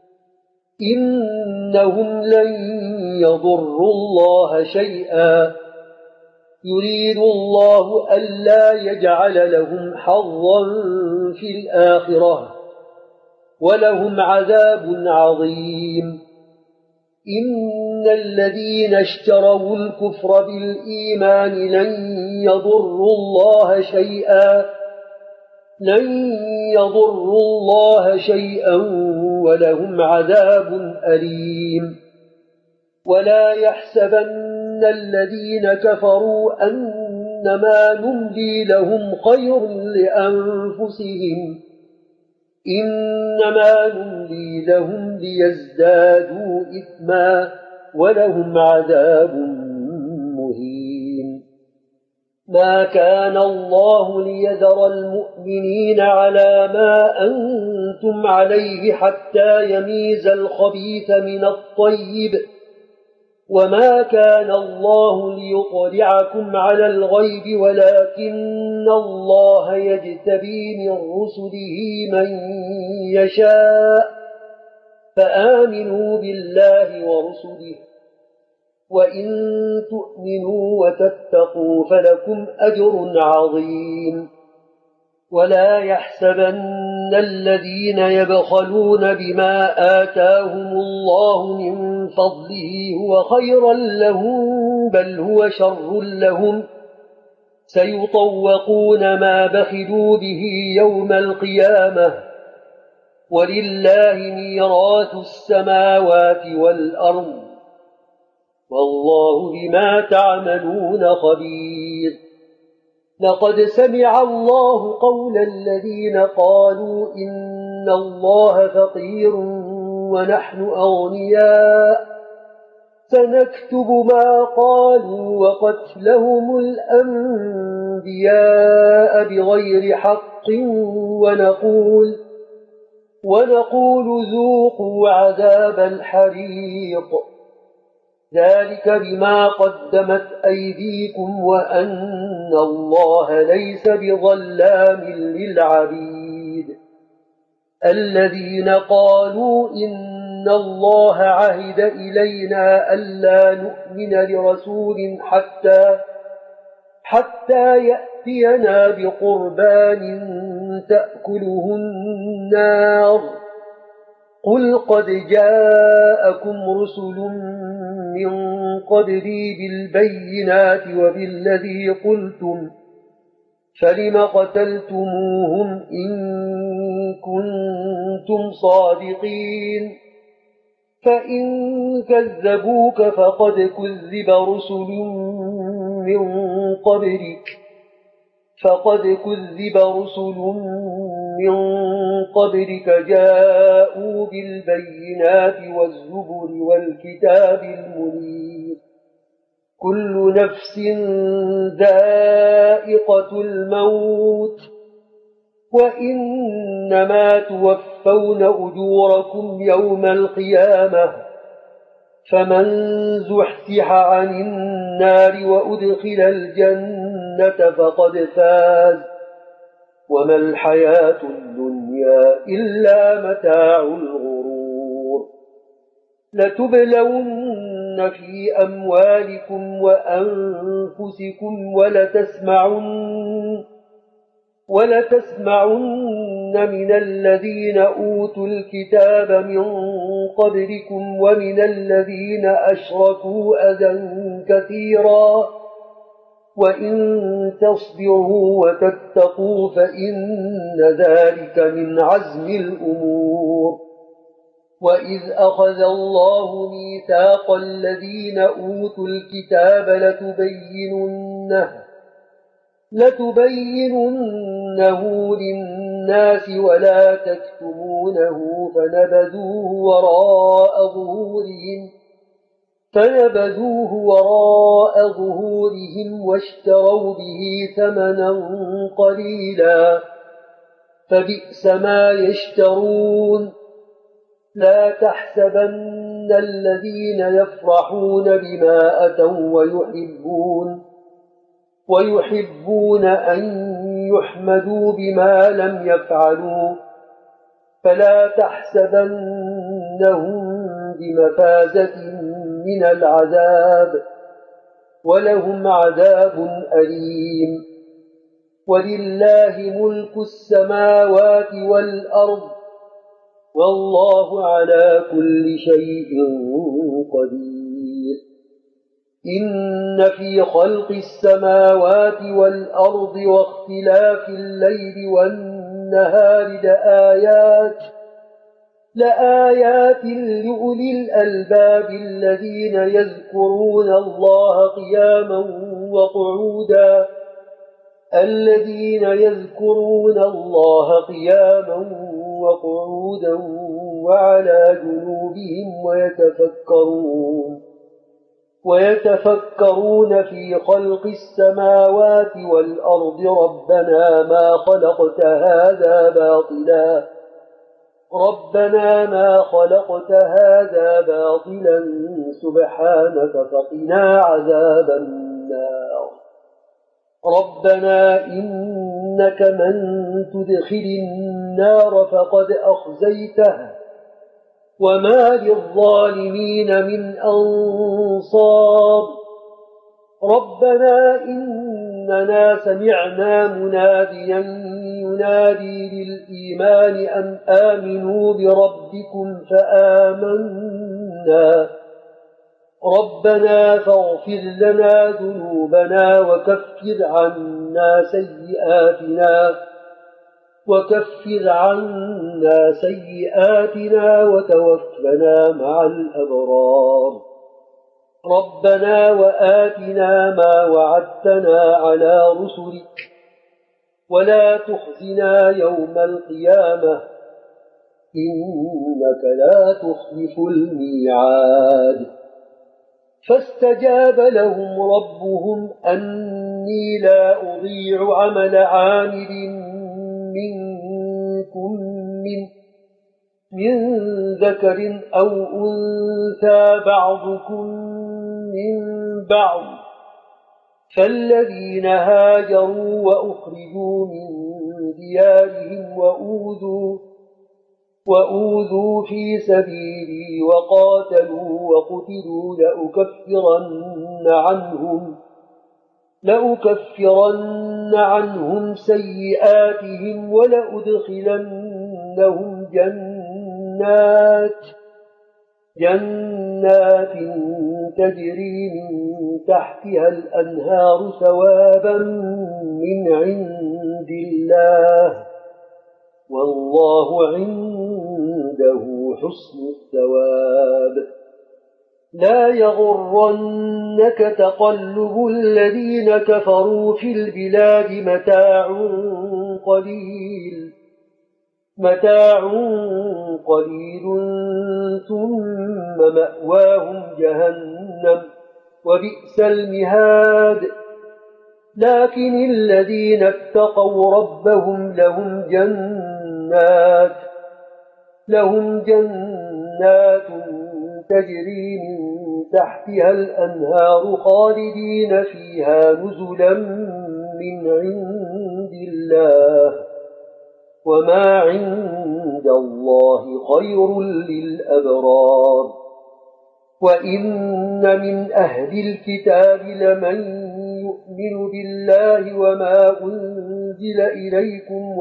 إنهم لن يضروا الله شيئا يريد الله ألا يجعل لهم حظا في الآخرة ولهم عذاب عظيم إن الذين اشتروا الكفر بالإيمان لن يضروا الله شيئا ولهم عذاب أليم ولا يحسبن الذين كفروا أنما نملي لهم خير لأنفسهم إنما نملي لهم ليزدادوا إثما ولهم عذاب مهين ما كان الله ليذر المؤمنين على ما أنتم عليه حتى يميز الخبيث من الطيب وما كان الله ليطلعكم على الغيب ولكن الله يجتبي من رسله من يشاء فآمنوا بالله ورسله وإن تؤمنوا وتتقوا فلكم أجر عظيم ولا يحسبن الذين يبخلون بما آتاهم الله من فضله هو خيرا لهم بل هو شر لهم سيطوقون ما بخلوا به يوم القيامة ولله ميراث السماوات والأرض والله بما تعملون خبير لقد سمع الله قول الذين قالوا إن الله فقير ونحن أغنياء سنكتب ما قالوا وقتلهم الأنبياء بغير حق ونقول ذوقوا عذاب الحريق ذلك بما قدمت أيديكم وأن الله ليس بظلام للعبيد الذين قالوا إن الله عهد إلينا ألا نؤمن لرسول حتى يأتينا بقربان تأكله النار قل قد جاءكم رسل من قبلي بالبينات وبالذي قلتم فلم قتلتموهم إن كنتم صادقين فإن كذبوك فقد كذب رسل من قبلك جاءوا بالبينات والزبر والكتاب المنير كل نفس ذائقة الموت وإنما توفون أجوركم يوم القيامة فمن زحزح عن النار وأدخل الجنة فقد فاز وما الحياة الدنيا إلا متاع الغرور لتبلون في أموالكم وأنفسكم ولتسمعن من الذين أوتوا الكتاب من قبلكم ومن الذين أشركوا أذى كثيرا وإن تصبروا وتتقوا فإن ذلك من عزم الأمور وإذ أخذ الله ميثاق الذين أوتوا الكتاب لتبيننه للناس ولا تكتمونه فنبذوه وراء ظهورهم واشتروا به ثمنا قليلا فبئس ما يشترون لا تحسبن الذين يفرحون بما أتوا ويحبون أن يحمدوا بما لم يفعلوا فلا تحسبنهم بمفازة من العذاب ولهم عذاب أليم ولله ملك السماوات والأرض والله على كل شيء قدير إن في خلق السماوات والأرض واختلاف الليل والنهار لآيات لأولي الألباب الذين يذكرون الله قياما وقعودا وعلى جنوبهم ويتفكرون في خلق السماوات والأرض ربنا ما خلقت هذا باطلا سبحانك فقنا عذاب النار ربنا إنك من تدخل النار فقد أخزيته وما للظالمين من أنصار ربنا إننا سمعنا مناديا ينادي للإيمان أن آمنوا بربكم فآمنا ربنا فاغفر لنا ذنوبنا وكفر عنا سيئاتنا وتوفنا مع الأبرار ربنا وآتنا ما وعدتنا على رسلك ولا تخزنا يوم القيامة إنك لا تخلف الميعاد فاستجاب لهم ربهم أني لا أضيع عمل عامل منكم من ذكر أو أنثى بعضكم من بعض، فالذين هاجروا وأخرجوا من ديارهم وأوذوا في سبيلي وقاتلوا وقتلوا لأكفرن عنهم سيئاتهم ولأدخلنهم جنات تجري من تحتها الأنهار ثوابا من عند الله، والله عنده حسن الثواب. لا يغرنك تقلب الذين كفروا في البلاد، متاع قليل ثم مأواهم جهنم وبئس المهاد. لكن الذين اتقوا ربهم لهم جنات تجري من تحتها الأنهار خالدين فيها نزلا من عند الله، وما عند الله خير للأبرار. وإن من أهل الكتاب لمن يؤمن بالله وما أنزل إليكم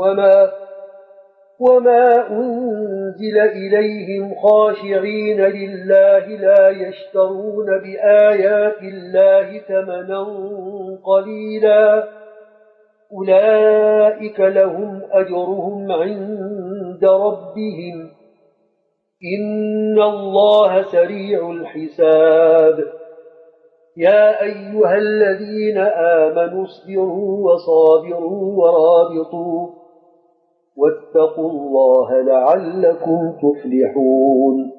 وما أنزل إليهم خاشعين لله لا يشترون بآيات الله ثمنا قليلا، أولئك لهم أجرهم عند ربهم، إن الله سريع الحساب. يا أيها الذين آمنوا اصبروا وصابروا ورابطوا واتقوا الله لعلكم تفلحون.